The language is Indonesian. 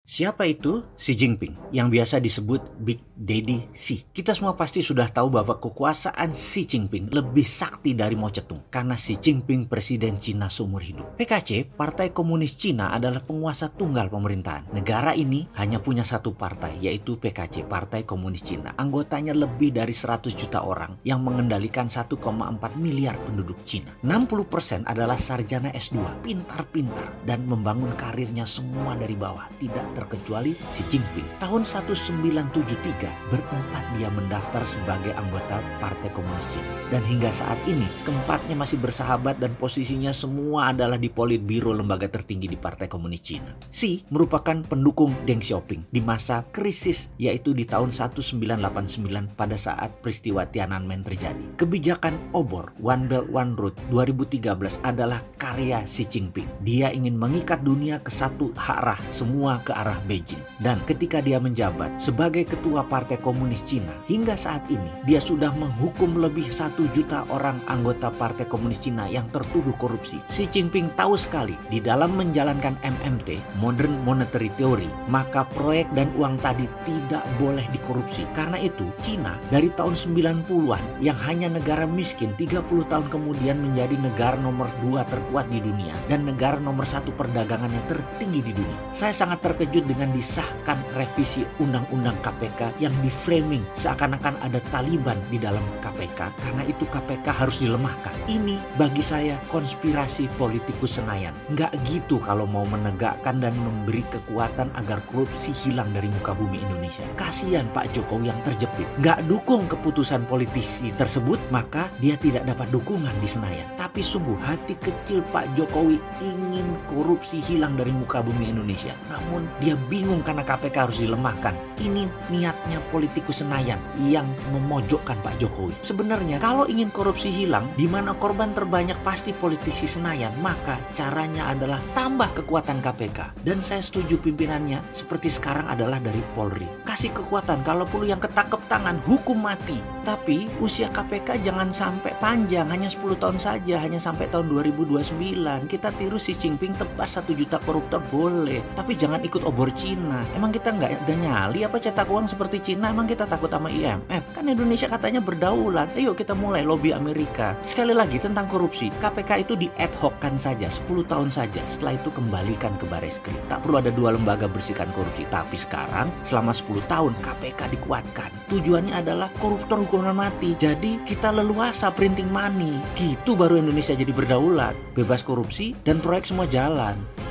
Siapa itu Xi Jinping yang biasa disebut Big Daddy Xi? Kita semua pasti sudah tahu bahwa kekuasaan Xi Jinping lebih sakti dari Mao Zedong karena Xi Jinping presiden Cina seumur hidup. PKC, Partai Komunis Cina, adalah penguasa tunggal pemerintahan. Negara ini hanya punya satu partai, yaitu PKC, Partai Komunis Cina. Anggotanya lebih dari 100 juta orang yang mengendalikan 1,4 miliar penduduk Cina. 60% adalah sarjana S2, pintar-pintar dan membangun karirnya semua dari bawah. Tidak terkecuali Xi Jinping. Tahun 1973 berempat dia mendaftar sebagai anggota Partai Komunis Cina. Dan hingga saat ini keempatnya masih bersahabat dan posisinya semua adalah di Politbiro, lembaga tertinggi di Partai Komunis Cina. Xi merupakan pendukung Deng Xiaoping di masa krisis, yaitu di tahun 1989 pada saat peristiwa Tiananmen terjadi. Kebijakan obor One Belt One Road 2013 adalah karya Xi Jinping. Dia ingin mengikat dunia ke satu arah, semua ke arah Beijing. Dan ketika dia menjabat sebagai ketua Partai Komunis Cina, hingga saat ini dia sudah menghukum lebih 1 juta orang anggota Partai Komunis Cina yang tertuduh korupsi. Xi Jinping tahu sekali di dalam menjalankan MMT, Modern Monetary Theory, maka proyek dan uang tadi tidak boleh dikorupsi. Karena itu Cina dari tahun 90-an yang hanya negara miskin 30 tahun kemudian menjadi negara nomor 2 terkuat di dunia dan negara nomor 1 perdagangan yang tertinggi di dunia. Saya sangat terkejut dengan disahkan revisi Undang-Undang KPK yang diframing seakan-akan ada Taliban di dalam KPK, karena itu KPK harus dilemahkan. Ini bagi saya konspirasi politikus Senayan. Nggak gitu kalau mau menegakkan dan memberi kekuatan agar korupsi hilang dari muka bumi Indonesia. Kasihan Pak Jokowi yang terjepit. Nggak dukung keputusan politisi tersebut, maka dia tidak dapat dukungan di Senayan. Tapi sungguh hati kecil Pak Jokowi ingin korupsi hilang dari muka bumi Indonesia. Namun dia bingung karena KPK harus dilemahkan. Ini niatnya politikus Senayan yang memojokkan Pak Jokowi. Sebenarnya kalau ingin korupsi hilang, di mana korban terbanyak pasti politisi Senayan, maka caranya adalah tambah kekuatan KPK. Dan saya setuju pimpinannya seperti sekarang adalah dari Polri. Kasih kekuatan, kalau perlu yang ketangkep tangan, hukum mati. Tapi usia KPK jangan sampai panjang, hanya 10 tahun saja, hanya sampai tahun 2029. Kita tiru Xi Jinping, tebas 1 juta koruptor boleh, tapi jangan ikut obor Cina. Emang kita nggak ada nyali apa cetak uang seperti Cina? Emang kita takut sama IMF? Kan Indonesia katanya berdaulat. Ayo kita mulai lobby Amerika. Sekali lagi tentang korupsi, KPK itu di ad hoc-kan saja, 10 tahun saja. Setelah itu kembalikan ke Bareskrim. Tak perlu ada 2 lembaga bersihkan korupsi. Tapi sekarang selama 10 tahun KPK dikuatkan. Tujuannya adalah koruptor hukuman mati. Jadi kita leluasa printing money. Gitu baru Indonesia jadi berdaulat, bebas korupsi dan proyek semua jalan.